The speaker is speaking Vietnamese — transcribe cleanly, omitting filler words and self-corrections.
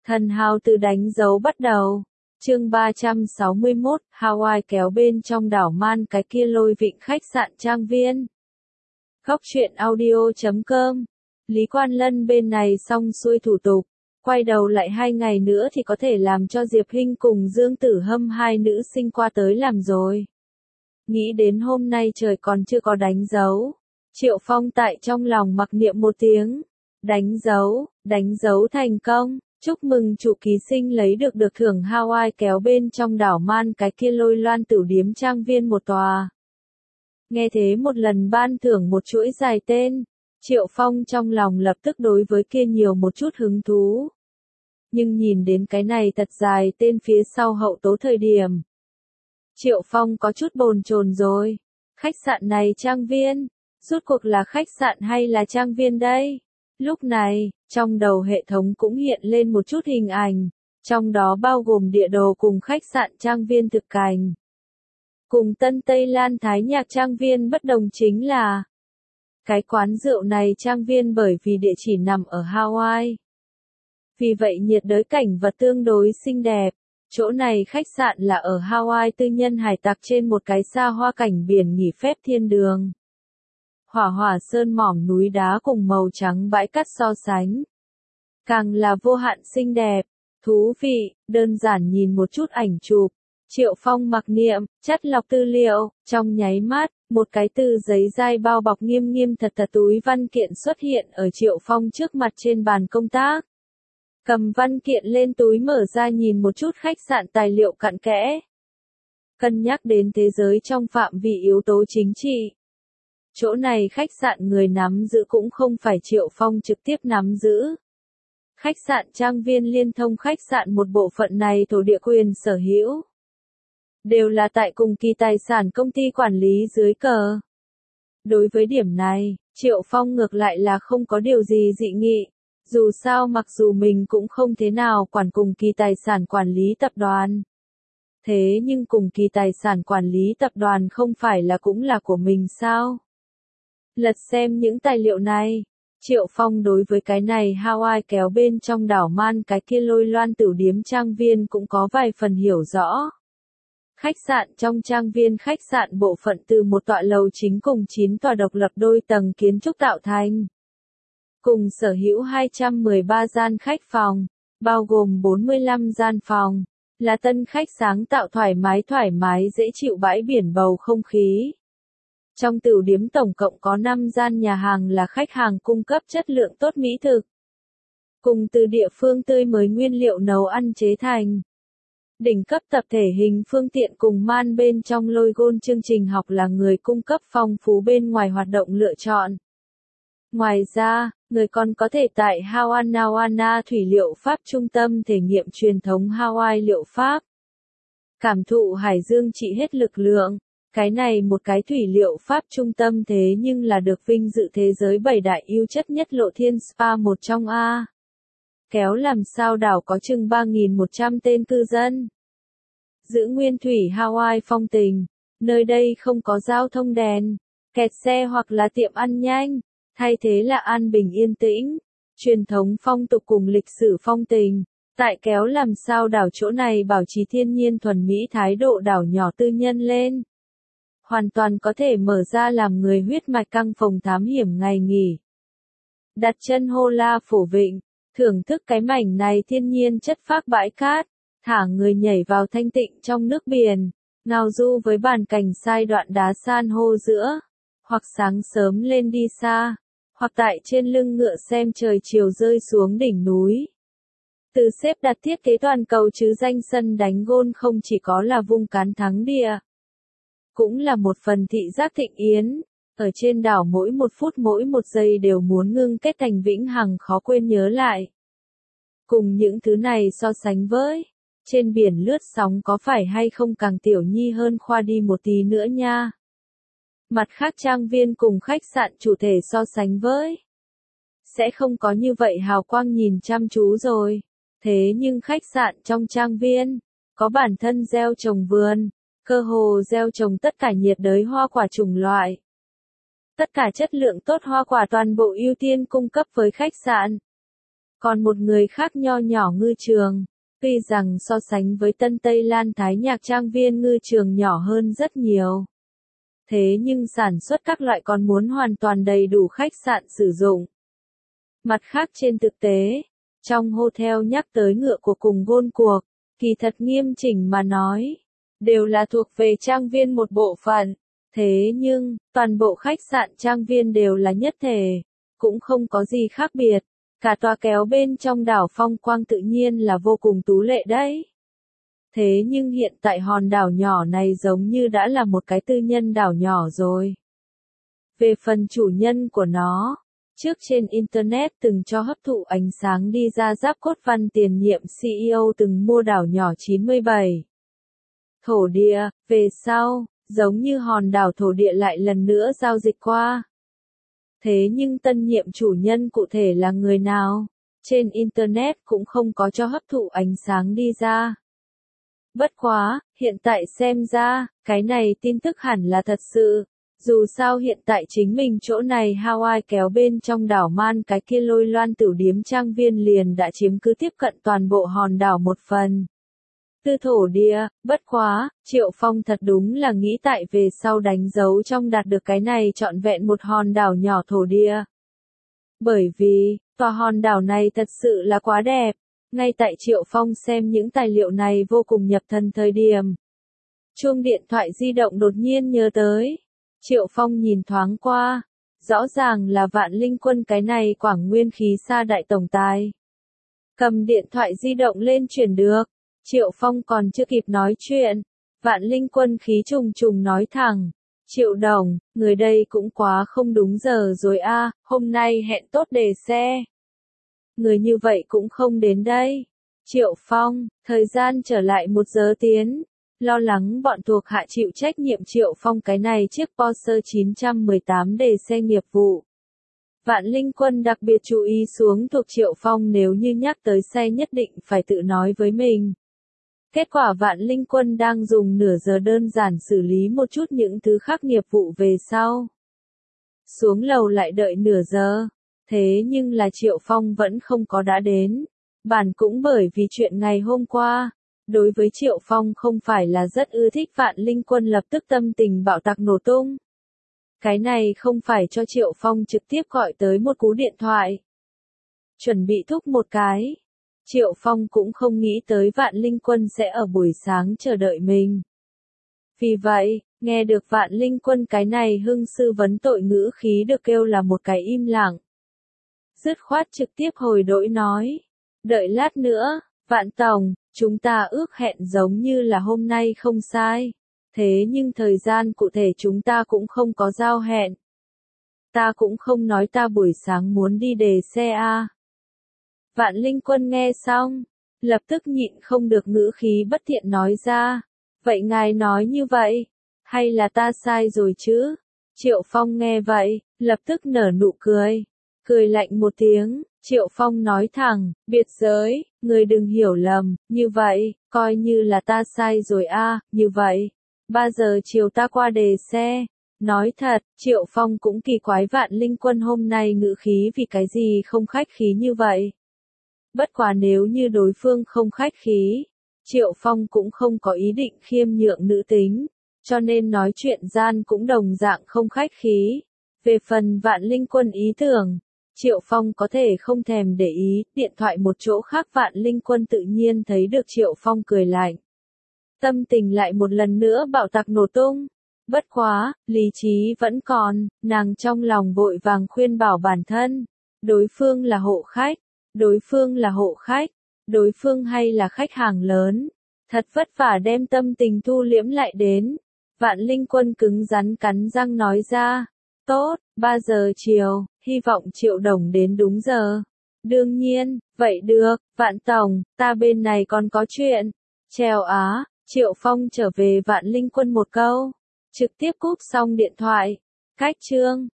Thần hào từ đánh dấu bắt đầu. Chương 361, Hawaii kéo bên trong đảo Man cái kia lôi vịnh khách sạn trang viên. Góc truyện audio.com. Lý Quan Lân bên này xong xuôi thủ tục, quay đầu lại 2 ngày nữa thì có thể làm cho Diệp Hinh cùng Dương Tử Hâm hai nữ sinh qua tới làm rồi. Nghĩ đến hôm nay trời còn chưa có đánh dấu, Triệu Phong tại trong lòng mặc niệm một tiếng. Đánh dấu thành công. Chúc mừng chủ ký sinh lấy được thưởng Hawaii kéo bên trong đảo Man cái kia lôi loan tửu điếm trang viên một tòa. Nghe thế một lần ban thưởng một chuỗi dài tên, Triệu Phong trong lòng lập tức đối với kia nhiều một chút hứng thú. Nhưng nhìn đến cái này thật dài tên phía sau hậu tố thời điểm, Triệu Phong có chút bồn chồn rồi. Khách sạn này trang viên, rốt cuộc là khách sạn hay là trang viên đây? Lúc này, trong đầu hệ thống cũng hiện lên một chút hình ảnh, trong đó bao gồm địa đồ cùng khách sạn trang viên thực cảnh. Cùng Tân Tây Lan Thái Nhạc trang viên bất đồng chính là, cái quán rượu này trang viên bởi vì địa chỉ nằm ở Hawaii. Vì vậy nhiệt đới cảnh vật tương đối xinh đẹp. Chỗ này khách sạn là ở Hawaii tư nhân hải tặc trên một cái xa hoa cảnh biển nghỉ phép thiên đường. Hỏa sơn mỏm núi đá cùng màu trắng bãi cát so sánh, càng là vô hạn xinh đẹp, thú vị. Đơn giản nhìn một chút ảnh chụp, Triệu Phong mặc niệm, chắt lọc tư liệu, trong nháy mắt, một cái từ giấy dai bao bọc nghiêm thật túi văn kiện xuất hiện ở Triệu Phong trước mặt trên bàn công tác. Cầm văn kiện lên túi mở ra nhìn một chút khách sạn tài liệu cặn kẽ. Cân nhắc đến thế giới trong phạm vi yếu tố chính trị, chỗ này khách sạn người nắm giữ cũng không phải Triệu Phong trực tiếp nắm giữ. Khách sạn trang viên liên thông khách sạn một bộ phận này thổ địa quyền sở hữu, đều là tại cùng kỳ tài sản công ty quản lý dưới cờ. Đối với điểm này, Triệu Phong ngược lại là không có điều gì dị nghị. Dù sao mặc dù mình cũng không thế nào quản cùng kỳ tài sản quản lý tập đoàn. Thế nhưng cùng kỳ tài sản quản lý tập đoàn không phải là cũng là của mình sao? Lật xem những tài liệu này, Triệu Phong đối với cái này Hawaii kéo bên trong đảo Man cái kia lôi loan tửu điếm trang viên cũng có vài phần hiểu rõ. Khách sạn trong trang viên khách sạn bộ phận từ một tọa lầu chính cùng 9 tòa độc lập đôi tầng kiến trúc tạo thành. Cùng sở hữu 213 gian khách phòng, bao gồm 45 gian phòng, là tân khách sáng tạo thoải mái dễ chịu bãi biển bầu không khí. Trong tửu điếm tổng cộng có 5 gian nhà hàng là khách hàng cung cấp chất lượng tốt mỹ thực, cùng từ địa phương tươi mới nguyên liệu nấu ăn chế thành. Đỉnh cấp tập thể hình phương tiện cùng Man bên trong lôi gôn chương trình học là người cung cấp phong phú bên ngoài hoạt động lựa chọn. Ngoài ra, người còn có thể tại Hawanawana Thủy liệu Pháp trung tâm thể nghiệm truyền thống Hawaii liệu Pháp. Cảm thụ hải dương trị hết lực lượng, cái này một cái thủy liệu Pháp trung tâm thế nhưng là được vinh dự thế giới 7 đại ưu chất nhất lộ thiên spa một trong A. Kéo làm sao đảo có chừng 3.100 tên cư dân. Giữ nguyên thủy Hawaii phong tình, nơi đây không có giao thông đèn, kẹt xe hoặc là tiệm ăn nhanh. Thay thế là an bình yên tĩnh, truyền thống phong tục cùng lịch sử phong tình, tại kéo làm sao đảo chỗ này bảo trì thiên nhiên thuần mỹ thái độ đảo nhỏ tư nhân lên. Hoàn toàn có thể mở ra làm người huyết mạch căng phòng thám hiểm ngày nghỉ. Đặt chân Hô La Phổ Vịnh, thưởng thức cái mảnh này thiên nhiên chất phác bãi cát, thả người nhảy vào thanh tịnh trong nước biển, ngao du với bàn cảnh sai đoạn đá san hô giữa, hoặc sáng sớm lên đi xa. Hoặc tại trên lưng ngựa xem trời chiều rơi xuống đỉnh núi. Từ xếp đặt thiết kế toàn cầu chứ danh sân đánh gôn không chỉ có là vung cán thắng địa, cũng là một phần thị giác thịnh yến. Ở trên đảo mỗi một phút mỗi một giây đều muốn ngưng kết thành vĩnh hằng khó quên nhớ lại. Cùng những thứ này so sánh với, trên biển lướt sóng có phải hay không càng tiểu nhi hơn khoa đi một tí nữa nha. Mặt khác trang viên cùng khách sạn chủ thể so sánh với, sẽ không có như vậy hào quang nhìn chăm chú rồi. Thế nhưng khách sạn trong trang viên, có bản thân gieo trồng vườn, cơ hồ gieo trồng tất cả nhiệt đới hoa quả chủng loại. Tất cả chất lượng tốt hoa quả toàn bộ ưu tiên cung cấp với khách sạn. Còn một người khác nho nhỏ ngư trường, tuy rằng so sánh với Tân Tây Lan Thái Nhạc Trang Viên ngư trường nhỏ hơn rất nhiều. Thế nhưng sản xuất các loại còn muốn hoàn toàn đầy đủ khách sạn sử dụng. Mặt khác trên thực tế, trong hotel nhắc tới ngựa của cùng gôn cuộc, kỳ thật nghiêm chỉnh mà nói, đều là thuộc về trang viên một bộ phận. Thế nhưng, toàn bộ khách sạn trang viên đều là nhất thể, cũng không có gì khác biệt. Cả tòa kéo bên trong đảo phong quang tự nhiên là vô cùng tú lệ đấy. Thế nhưng hiện tại hòn đảo nhỏ này giống như đã là một cái tư nhân đảo nhỏ rồi. Về phần chủ nhân của nó, trước trên Internet từng cho hấp thụ ánh sáng đi ra Giáp Cốt Văn tiền nhiệm CEO từng mua đảo nhỏ 97 thổ địa, về sau, giống như hòn đảo thổ địa lại lần nữa giao dịch qua. Thế nhưng tân nhiệm chủ nhân cụ thể là người nào? Trên Internet cũng không có cho hấp thụ ánh sáng đi ra. Bất quá, hiện tại xem ra, cái này tin tức hẳn là thật sự. Dù sao hiện tại chính mình chỗ này Hawaii kéo bên trong đảo Man cái kia Lôi Loan Tửu Điếm Trang Viên liền đã chiếm cứ tiếp cận toàn bộ hòn đảo một phần. Tư thổ địa, bất quá, Triệu Phong thật đúng là nghĩ tại về sau đánh dấu trong đạt được cái này trọn vẹn một hòn đảo nhỏ thổ địa. Bởi vì, tòa hòn đảo này thật sự là quá đẹp, ngay tại Triệu Phong xem những tài liệu này vô cùng nhập thần thời điểm. Chuông điện thoại di động đột nhiên nhớ tới. Triệu Phong nhìn thoáng qua, rõ ràng là Vạn Linh Quân cái này Quảng Nguyên khí xa đại tổng tài. Cầm điện thoại di động lên chuyển được, Triệu Phong còn chưa kịp nói chuyện, Vạn Linh Quân khí trùng trùng nói thẳng, Triệu đồng, người đây cũng quá không đúng giờ rồi a, hôm nay hẹn tốt để xe. Người như vậy cũng không đến đây. Triệu Phong, thời gian trở lại 1 giờ tiến. Lo lắng bọn thuộc hạ chịu trách nhiệm Triệu Phong cái này chiếc Porsche 918 để xe nghiệp vụ. Vạn Linh Quân đặc biệt chú ý xuống thuộc Triệu Phong nếu như nhắc tới xe nhất định phải tự nói với mình. Kết quả Vạn Linh Quân đang dùng nửa giờ đơn giản xử lý một chút những thứ khác nghiệp vụ về sau. Xuống lầu lại đợi nửa giờ. Thế nhưng là Triệu Phong vẫn không có đã đến. Bản cũng bởi vì chuyện ngày hôm qua. Đối với Triệu Phong không phải là rất ưa thích Vạn Linh Quân lập tức tâm tình bạo tạc nổ tung. Cái này không phải cho Triệu Phong trực tiếp gọi tới một cú điện thoại. Chuẩn bị thúc một cái. Triệu Phong cũng không nghĩ tới Vạn Linh Quân sẽ ở buổi sáng chờ đợi mình. Vì vậy, nghe được Vạn Linh Quân cái này hưng sư vấn tội ngữ khí được kêu là một cái im lặng. Dứt khoát trực tiếp hồi đổi nói. Đợi lát nữa, Vạn Tổng, chúng ta ước hẹn giống như là hôm nay không sai. Thế nhưng thời gian cụ thể chúng ta cũng không có giao hẹn. Ta cũng không nói ta buổi sáng muốn đi đề xe a. Vạn Linh Quân nghe xong, lập tức nhịn không được ngữ khí bất thiện nói ra. Vậy ngài nói như vậy, hay là ta sai rồi chứ? Triệu Phong nghe vậy, lập tức nở nụ cười. Cười lạnh một tiếng, Triệu Phong nói thẳng, biệt giới, người đừng hiểu lầm, như vậy, coi như là ta sai rồi a, như vậy. 3 giờ chiều ta qua đề xe. Nói thật, Triệu Phong cũng kỳ quái Vạn Linh Quân hôm nay ngữ khí vì cái gì không khách khí như vậy. Bất quá nếu như đối phương không khách khí, Triệu Phong cũng không có ý định khiêm nhượng nữ tính, cho nên nói chuyện gian cũng đồng dạng không khách khí. Về phần Vạn Linh Quân ý tưởng, Triệu Phong có thể không thèm để ý, điện thoại một chỗ khác Vạn Linh Quân tự nhiên thấy được Triệu Phong cười lạnh. Tâm tình lại một lần nữa bạo tạc nổ tung. Bất quá, lý trí vẫn còn, nàng trong lòng vội vàng khuyên bảo bản thân. Đối phương là hộ khách, đối phương là hộ khách, đối phương hay là khách hàng lớn. Thật vất vả đem tâm tình thu liễm lại đến. Vạn Linh Quân cứng rắn cắn răng nói ra. Tốt, 3 giờ chiều, hy vọng Triệu đồng đến đúng giờ. Đương nhiên, vậy được, Vạn Tổng, ta bên này còn có chuyện. Chèo á, Triệu Phong trở về Vạn Linh Quân một câu. Trực tiếp cúp xong điện thoại. Cách chương